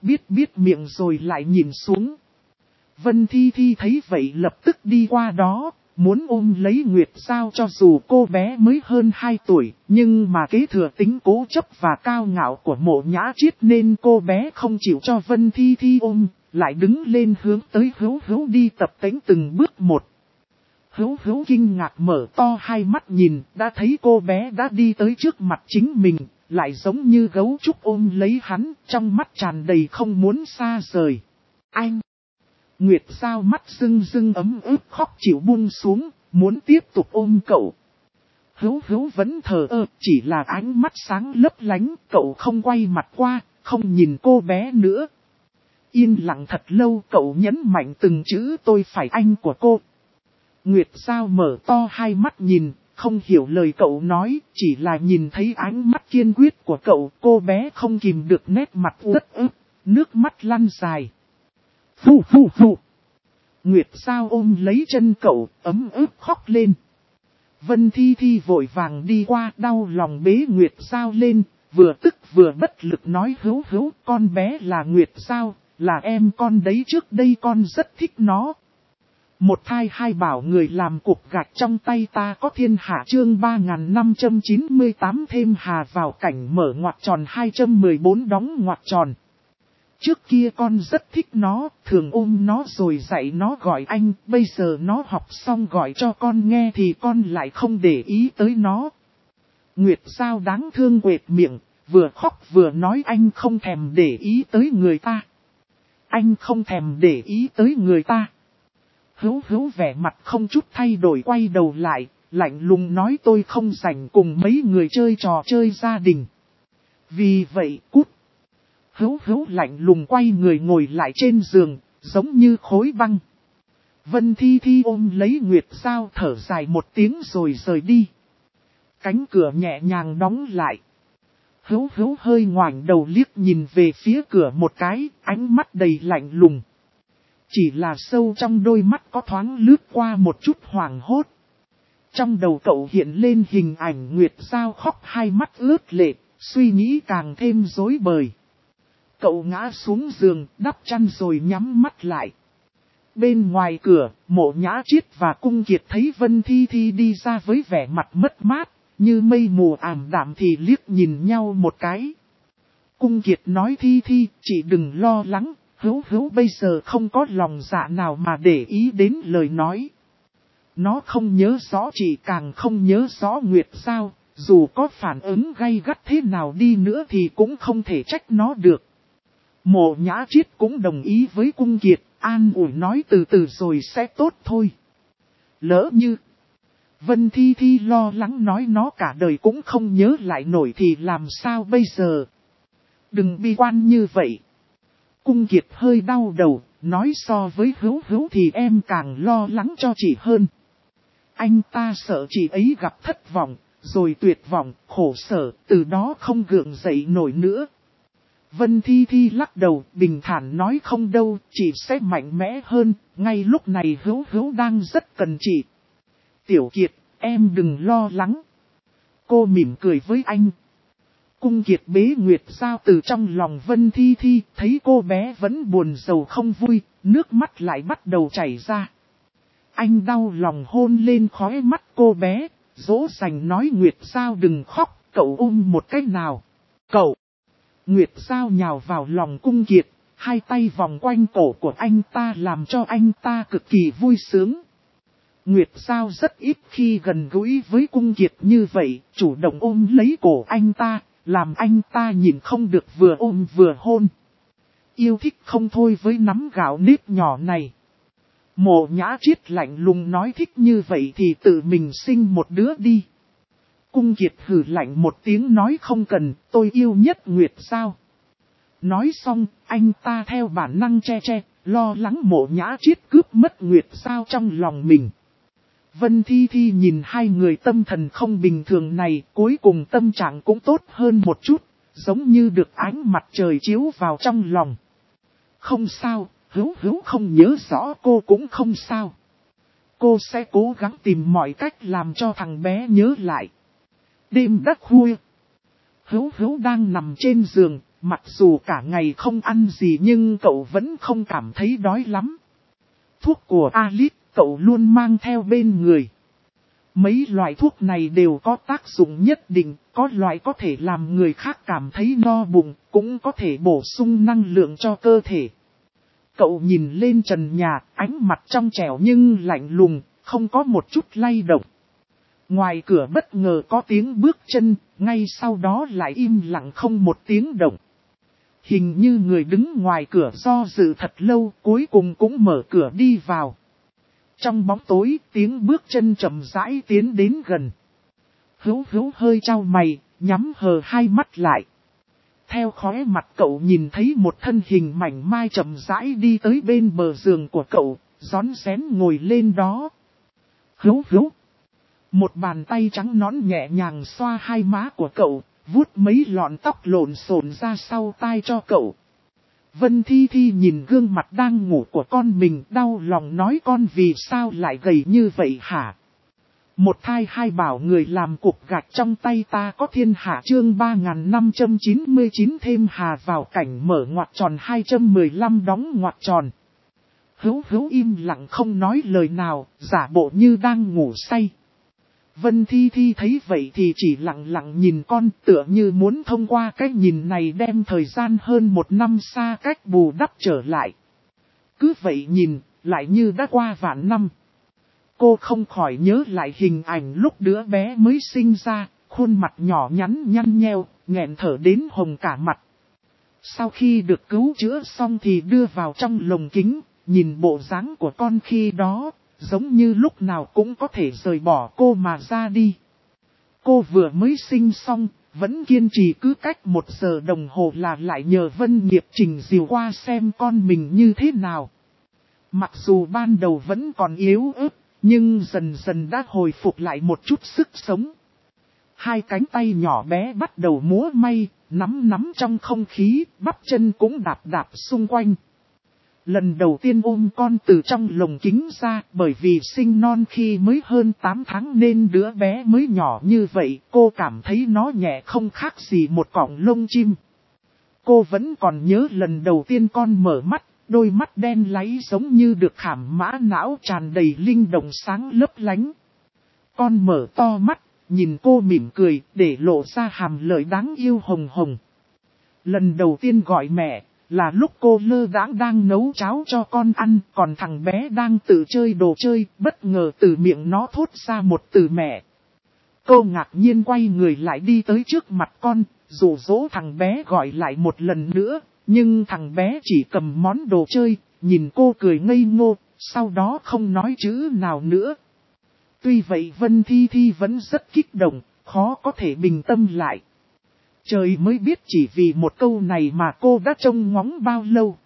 Speaker 1: biết miệng rồi lại nhìn xuống. Vân Thi Thi thấy vậy lập tức đi qua đó, muốn ôm lấy Nguyệt Giao cho dù cô bé mới hơn 2 tuổi, nhưng mà kế thừa tính cố chấp và cao ngạo của Mộ Nhã Triết nên cô bé không chịu cho Vân Thi Thi ôm, lại đứng lên hướng tới Hữu Hữu đi tập tễnh từng bước một. Hữu Hữu kinh ngạc mở to hai mắt nhìn, đã thấy cô bé đã đi tới trước mặt chính mình, lại giống như gấu trúc ôm lấy hắn, trong mắt tràn đầy không muốn xa rời. Anh! Nguyệt Giao mắt rưng rưng ấm ức khóc chịu buông xuống, muốn tiếp tục ôm cậu. Hữu Hữu vẫn thờ ơ, chỉ là ánh mắt sáng lấp lánh, cậu không quay mặt qua, không nhìn cô bé nữa. Yên lặng thật lâu cậu nhấn mạnh từng chữ tôi phải anh của cô. Nguyệt Giao mở to hai mắt nhìn, không hiểu lời cậu nói, chỉ là nhìn thấy ánh mắt kiên quyết của cậu, cô bé không kìm được nét mặt uất ức, nước mắt lăn dài. Phù phù phù. Nguyệt Giao ôm lấy chân cậu, ấm ức khóc lên. Vân Thi Thi vội vàng đi qua đau lòng bế Nguyệt Giao lên, vừa tức vừa bất lực nói Hữu Hữu con bé là Nguyệt Giao, là em con đấy trước đây con rất thích nó. Một thai hai bảo người làm cục gạch trong tay ta có thiên hạ chương 3598 thêm hà vào cảnh mở ngoặc tròn 214 đóng ngoặc tròn. Trước kia con rất thích nó, thường ôm nó rồi dạy nó gọi anh, bây giờ nó học xong gọi cho con nghe thì con lại không để ý tới nó. Nguyệt Giao đáng thương quệt miệng, vừa khóc vừa nói anh không thèm để ý tới người ta. Anh không thèm để ý tới người ta. Hữu Hữu vẻ mặt không chút thay đổi quay đầu lại, lạnh lùng nói tôi không rảnh cùng mấy người chơi trò chơi gia đình. Vì vậy cút. Hữu Hữu lạnh lùng quay người ngồi lại trên giường, giống như khối băng. Vân Thi Thi ôm lấy Nguyệt Giao thở dài một tiếng rồi rời đi. Cánh cửa nhẹ nhàng đóng lại. Hữu Hữu hơi ngoảnh đầu liếc nhìn về phía cửa một cái, ánh mắt đầy lạnh lùng. Chỉ là sâu trong đôi mắt có thoáng lướt qua một chút hoảng hốt. Trong đầu cậu hiện lên hình ảnh Nguyệt Giao khóc hai mắt ướt lệ, suy nghĩ càng thêm rối bời. Cậu ngã xuống giường, đắp chăn rồi nhắm mắt lại. Bên ngoài cửa, Mộ Nhã Triết và Cung Kiệt thấy Vân Thi Thi đi ra với vẻ mặt mất mát, như mây mù ảm đạm thì liếc nhìn nhau một cái. Cung Kiệt nói Thi Thi, chị đừng lo lắng, Hữu Hữu bây giờ không có lòng dạ nào mà để ý đến lời nói. Nó không nhớ rõ chị càng không nhớ rõ Nguyệt Giao, dù có phản ứng gay gắt thế nào đi nữa thì cũng không thể trách nó được. Mộ Nhã Triết cũng đồng ý với Cung Kiệt, an ủi nói từ từ rồi sẽ tốt thôi. Lỡ như Vân Thi Thi lo lắng nói nó cả đời cũng không nhớ lại nổi thì làm sao bây giờ. Đừng bi quan như vậy. Cung Kiệt hơi đau đầu, nói so với Hữu Hữu thì em càng lo lắng cho chị hơn. Anh ta sợ chị ấy gặp thất vọng, rồi tuyệt vọng, khổ sở, từ đó không gượng dậy nổi nữa. Vân Thi Thi lắc đầu, bình thản nói không đâu, chị sẽ mạnh mẽ hơn, ngay lúc này Hữu Hữu đang rất cần chị. Tiểu Kiệt, em đừng lo lắng. Cô mỉm cười với anh. Cung Kiệt bế Nguyệt Giao từ trong lòng Vân Thi Thi, thấy cô bé vẫn buồn rầu không vui, nước mắt lại bắt đầu chảy ra. Anh đau lòng hôn lên khóe mắt cô bé, dỗ dành nói Nguyệt Giao đừng khóc, cậu ôm một cái nào. Cậu! Nguyệt Giao nhào vào lòng Cung Kiệt, hai tay vòng quanh cổ của anh ta làm cho anh ta cực kỳ vui sướng. Nguyệt Giao rất ít khi gần gũi với Cung Kiệt như vậy, chủ động ôm lấy cổ anh ta, làm anh ta nhìn không được vừa ôm vừa hôn. Yêu thích không thôi với nắm gạo nếp nhỏ này. Mộ Nhã Triết lạnh lùng nói thích như vậy thì tự mình sinh một đứa đi. Cung Kiệt hừ lạnh một tiếng nói không cần, tôi yêu nhất Nguyệt Giao. Nói xong, anh ta theo bản năng che, lo lắng Mộ Nhã Triết cướp mất Nguyệt Giao trong lòng mình. Vân Thi Thi nhìn hai người tâm thần không bình thường này, cuối cùng tâm trạng cũng tốt hơn một chút, giống như được ánh mặt trời chiếu vào trong lòng. Không sao, Hữu Hữu không nhớ rõ cô cũng không sao. Cô sẽ cố gắng tìm mọi cách làm cho thằng bé nhớ lại. Đêm đã khuya. Hữu Hữu đang nằm trên giường, mặc dù cả ngày không ăn gì nhưng cậu vẫn không cảm thấy đói lắm. Thuốc của Alice cậu luôn mang theo bên người. Mấy loại thuốc này đều có tác dụng nhất định, có loại có thể làm người khác cảm thấy no bụng, cũng có thể bổ sung năng lượng cho cơ thể. Cậu nhìn lên trần nhà, ánh mặt trong trẻo nhưng lạnh lùng, không có một chút lay động. Ngoài cửa bất ngờ có tiếng bước chân, ngay sau đó lại im lặng không một tiếng động. Hình như người đứng ngoài cửa do dự thật lâu, cuối cùng cũng mở cửa đi vào. Trong bóng tối, tiếng bước chân chậm rãi tiến đến gần. Hữu hơi chau mày, nhắm hờ hai mắt lại. Theo khóe mặt cậu nhìn thấy một thân hình mảnh mai chậm rãi đi tới bên bờ giường của cậu, rón rén ngồi lên đó. Hữu. Một bàn tay trắng nõn nhẹ nhàng xoa hai má của cậu, vuốt mấy lọn tóc lộn xộn ra sau tai cho cậu. Vân Thi Thi nhìn gương mặt đang ngủ của con mình, đau lòng nói con vì sao lại gầy như vậy hả? Một thai hai bảo người làm cục gạch trong tay ta có thiên hạ chương 3599 thêm hà vào cảnh mở ngoặc tròn 215 đóng ngoặc tròn. Hữu im lặng không nói lời nào, giả bộ như đang ngủ say. Vân Thi Thi thấy vậy thì chỉ lặng lặng nhìn con, tựa như muốn thông qua cái nhìn này đem thời gian hơn một năm xa cách bù đắp trở lại. Cứ vậy nhìn, lại như đã qua vạn năm. Cô không khỏi nhớ lại hình ảnh lúc đứa bé mới sinh ra, khuôn mặt nhỏ nhắn nhăn nheo, nghẹn thở đến hồng cả mặt. Sau khi được cứu chữa xong thì đưa vào trong lồng kính, nhìn bộ dáng của con khi đó, giống như lúc nào cũng có thể rời bỏ cô mà ra đi. Cô vừa mới sinh xong, vẫn kiên trì cứ cách 1 giờ đồng hồ là lại nhờ Vân Nghiệp Trình dìu qua xem con mình như thế nào. Mặc dù ban đầu vẫn còn yếu ớt, nhưng dần dần đã hồi phục lại một chút sức sống. Hai cánh tay nhỏ bé bắt đầu múa may, nắm trong không khí, bắp chân cũng đạp xung quanh. Lần đầu tiên ôm con từ trong lồng kính ra, bởi vì sinh non khi mới hơn 8 tháng nên đứa bé mới nhỏ như vậy, cô cảm thấy nó nhẹ không khác gì một cọng lông chim. Cô vẫn còn nhớ lần đầu tiên con mở mắt, đôi mắt đen láy giống như được khảm mã não tràn đầy linh động sáng lấp lánh. Con mở to mắt, nhìn cô mỉm cười, để lộ ra hàm lợi đáng yêu hồng hồng. Lần đầu tiên gọi mẹ, là lúc cô lơ đãng đang nấu cháo cho con ăn, còn thằng bé đang tự chơi đồ chơi, bất ngờ từ miệng nó thốt ra một từ mẹ. Cô ngạc nhiên quay người lại đi tới trước mặt con, dụ dỗ thằng bé gọi lại một lần nữa, nhưng thằng bé chỉ cầm món đồ chơi, nhìn cô cười ngây ngô, sau đó không nói chữ nào nữa. Tuy vậy Vân Thi Thi vẫn rất kích động, khó có thể bình tâm lại. Trời mới biết chỉ vì một câu này mà cô đã trông ngóng bao lâu.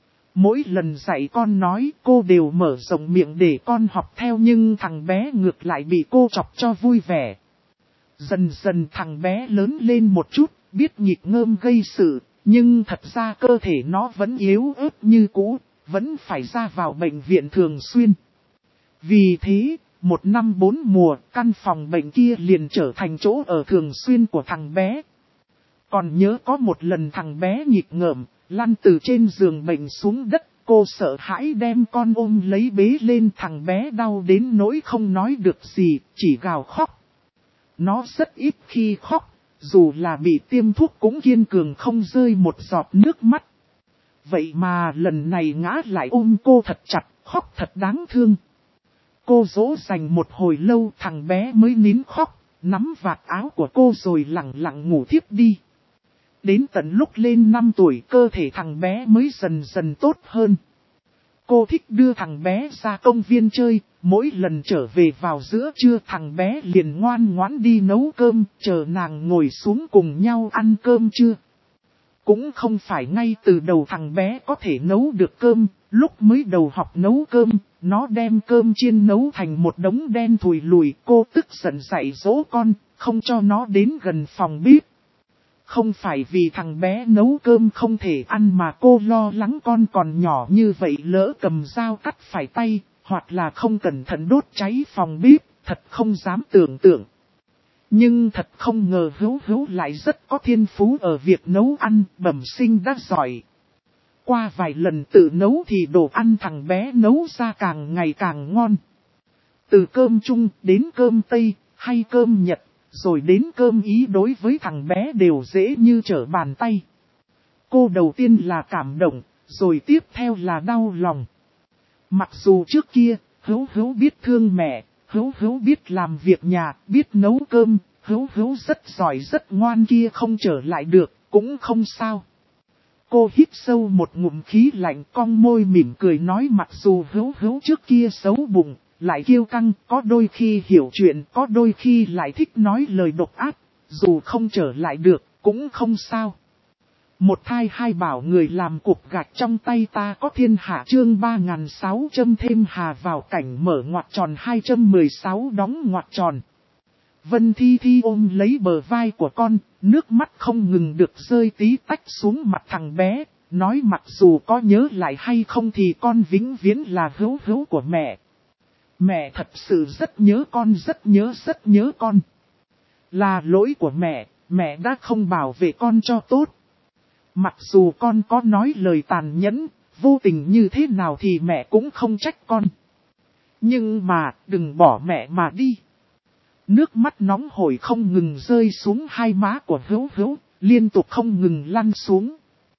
Speaker 1: Mỗi lần dạy con nói cô đều mở rộng miệng để con học theo nhưng thằng bé ngược lại bị cô chọc cho vui vẻ. Dần dần thằng bé lớn lên một chút, biết nghịch ngợm gây sự, nhưng thật ra cơ thể nó vẫn yếu ớt như cũ, vẫn phải ra vào bệnh viện thường xuyên. Vì thế, 1 năm 4 mùa, căn phòng bệnh kia liền trở thành chỗ ở thường xuyên của thằng bé. Còn nhớ có một lần thằng bé nghịch ngợm, lăn từ trên giường bệnh xuống đất, cô sợ hãi đem con ôm lấy bế lên, thằng bé đau đến nỗi không nói được gì, chỉ gào khóc. Nó rất ít khi khóc, dù là bị tiêm thuốc cũng kiên cường không rơi một giọt nước mắt. Vậy mà lần này ngã lại ôm cô thật chặt, khóc thật đáng thương. Cô dỗ dành một hồi lâu thằng bé mới nín khóc, nắm vạt áo của cô rồi lặng lặng ngủ thiếp đi. Đến tận lúc lên 5 tuổi cơ thể thằng bé mới dần dần tốt hơn. Cô thích đưa thằng bé ra công viên chơi, mỗi lần trở về vào giữa trưa thằng bé liền ngoan ngoãn đi nấu cơm, chờ nàng ngồi xuống cùng nhau ăn cơm trưa. Cũng không phải ngay từ đầu thằng bé có thể nấu được cơm, lúc mới đầu học nấu cơm, nó đem cơm chiên nấu thành một đống đen thùi lùi, cô tức giận dạy dỗ con, không cho nó đến gần phòng bếp. Không phải vì thằng bé nấu cơm không thể ăn mà cô lo lắng con còn nhỏ như vậy lỡ cầm dao cắt phải tay, hoặc là không cẩn thận đốt cháy phòng bếp, thật không dám tưởng tượng. Nhưng thật không ngờ Hữu Hữu lại rất có thiên phú ở việc nấu ăn, bẩm sinh đã giỏi. Qua vài lần tự nấu thì đồ ăn thằng bé nấu ra càng ngày càng ngon. Từ cơm Trung đến cơm Tây, hay cơm Nhật, rồi đến cơm Ý đối với thằng bé đều dễ như trở bàn tay. Cô đầu tiên là cảm động, rồi tiếp theo là đau lòng. Mặc dù trước kia, Hữu Hữu biết thương mẹ, Hữu Hữu biết làm việc nhà, biết nấu cơm, Hữu Hữu rất giỏi rất ngoan kia không trở lại được, cũng không sao. Cô hít sâu một ngụm khí lạnh, cong môi mỉm cười nói mặc dù Hữu Hữu trước kia xấu bụng, lại kiêu căng, có đôi khi hiểu chuyện, có đôi khi lại thích nói lời độc ác, dù không trở lại được, cũng không sao. Một thai hai bảo người làm cục gạch trong tay ta có thiên hạ chương 3600 thêm hà vào cảnh mở ngoặc tròn 216 đóng ngoặc tròn. Vân Thi Thi ôm lấy bờ vai của con, nước mắt không ngừng được rơi tí tách xuống mặt thằng bé, nói mặc dù có nhớ lại hay không thì con vĩnh viễn là Hữu Hữu của mẹ. Mẹ thật sự rất nhớ con, rất nhớ con. Là lỗi của mẹ đã không bảo vệ con cho tốt. Mặc dù con có nói lời tàn nhẫn, vô tình như thế nào thì mẹ cũng không trách con. Nhưng mà, đừng bỏ mẹ mà đi. Nước mắt nóng hổi không ngừng rơi xuống hai má của Hữu Hữu, liên tục không ngừng lăn xuống.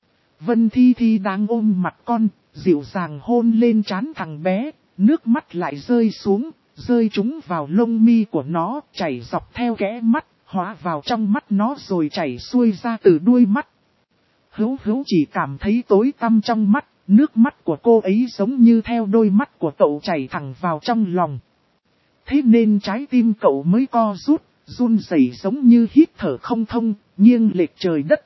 Speaker 1: Vân Thi Thi đang ôm mặt con, dịu dàng hôn lên trán thằng bé, nước mắt lại rơi xuống, rơi trúng vào lông mi của nó, chảy dọc theo kẽ mắt, hóa vào trong mắt nó rồi chảy xuôi ra từ đuôi mắt. Hữu Hữu chỉ cảm thấy tối tăm trong mắt, nước mắt của cô ấy giống như theo đôi mắt của cậu chảy thẳng vào trong lòng. Thế nên trái tim cậu mới co rút, run rẩy giống như hít thở không thông, nghiêng lệch trời đất.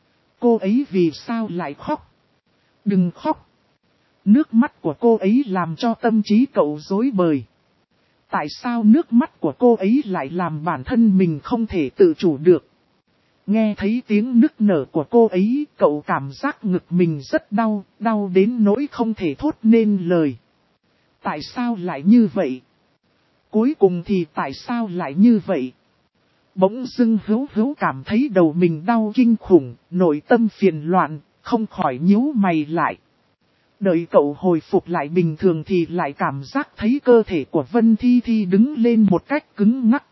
Speaker 1: Cô ấy vì sao lại khóc? Đừng khóc. Nước mắt của cô ấy làm cho tâm trí cậu rối bời. Tại sao nước mắt của cô ấy lại làm bản thân mình không thể tự chủ được? Nghe thấy tiếng nức nở của cô ấy, cậu cảm giác ngực mình rất đau, đau đến nỗi không thể thốt nên lời. Tại sao lại như vậy? Cuối cùng thì tại sao lại như vậy? Bỗng dưng Hữu Hữu cảm thấy đầu mình đau kinh khủng, nội tâm phiền loạn, không khỏi nhíu mày lại. Đợi cậu hồi phục lại bình thường thì lại cảm giác thấy cơ thể của Vân Thi Thi đứng lên một cách cứng ngắc.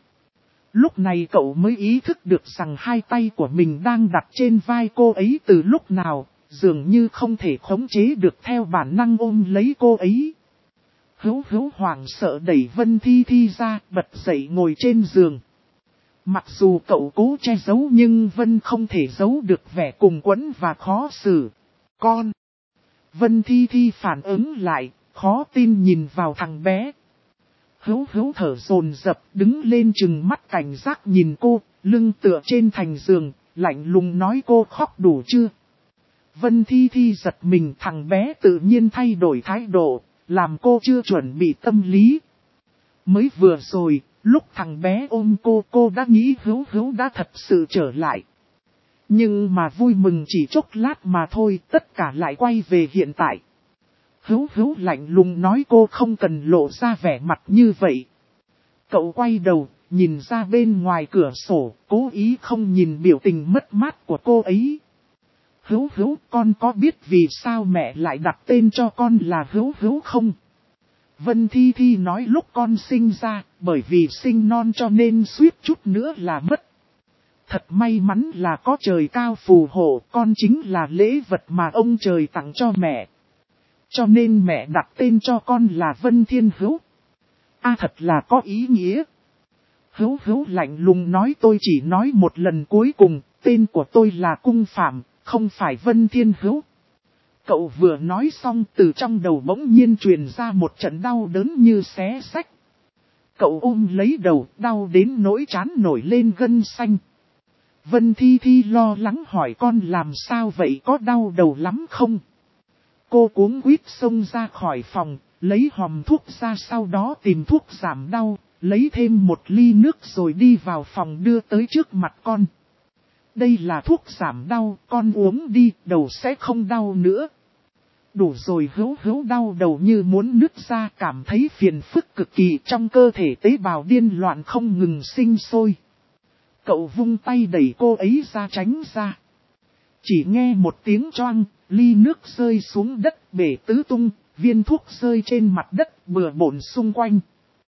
Speaker 1: Lúc này cậu mới ý thức được rằng hai tay của mình đang đặt trên vai cô ấy từ lúc nào, dường như không thể khống chế được theo bản năng ôm lấy cô ấy. Hữu Hữu hoảng sợ đẩy Vân Thi Thi ra, bật dậy ngồi trên giường. Mặc dù cậu cố che giấu nhưng Vân không thể giấu được vẻ cùng quẫn và khó xử. Con! Vân Thi Thi phản ứng lại, khó tin nhìn vào thằng bé. Hữu Hữu thở dồn dập đứng lên trừng mắt cảnh giác nhìn cô, lưng tựa trên thành giường, lạnh lùng nói cô khóc đủ chưa? Vân Thi Thi giật mình thằng bé tự nhiên thay đổi thái độ, làm cô chưa chuẩn bị tâm lý. Mới vừa rồi, lúc thằng bé ôm cô đã nghĩ Hữu Hữu đã thật sự trở lại. Nhưng mà vui mừng chỉ chốc lát mà thôi, tất cả lại quay về hiện tại. Hữu Hữu lạnh lùng nói cô không cần lộ ra vẻ mặt như vậy. Cậu quay đầu, nhìn ra bên ngoài cửa sổ, cố ý không nhìn biểu tình mất mát của cô ấy. Hữu Hữu, con có biết vì sao mẹ lại đặt tên cho con là Hữu Hữu không? Vân Thi Thi nói lúc con sinh ra, bởi vì sinh non cho nên suýt chút nữa là mất. Thật may mắn là có trời cao phù hộ, con chính là lễ vật mà ông trời tặng cho mẹ. Cho nên mẹ đặt tên cho con là Vân Thiên Hữu. Thật là có ý nghĩa. Hữu Hữu lạnh lùng nói tôi chỉ nói một lần cuối cùng, tên của tôi là Cung Phạm, không phải Vân Thiên Hữu. Cậu vừa nói xong từ trong đầu bỗng nhiên truyền ra một trận đau đớn như xé xách. Cậu ôm lấy đầu, đau đến nỗi trán nổi lên gân xanh. Vân Thi Thi lo lắng hỏi con làm sao vậy, có đau đầu lắm không? Cô cuống quýt xông ra khỏi phòng, lấy hòm thuốc ra, sau đó tìm thuốc giảm đau, lấy thêm một ly nước rồi đi vào phòng đưa tới trước mặt con. Đây là thuốc giảm đau, con uống đi, đầu sẽ không đau nữa. Đủ rồi. Hữu Hữu đau đầu như muốn nứt ra, cảm thấy phiền phức cực kỳ, trong cơ thể tế bào điên loạn không ngừng sinh sôi. cậu vung tay đẩy cô ấy ra tránh ra. Chỉ nghe một tiếng choang, ly nước rơi xuống đất bể tứ tung, viên thuốc rơi trên mặt đất bừa bộn xung quanh.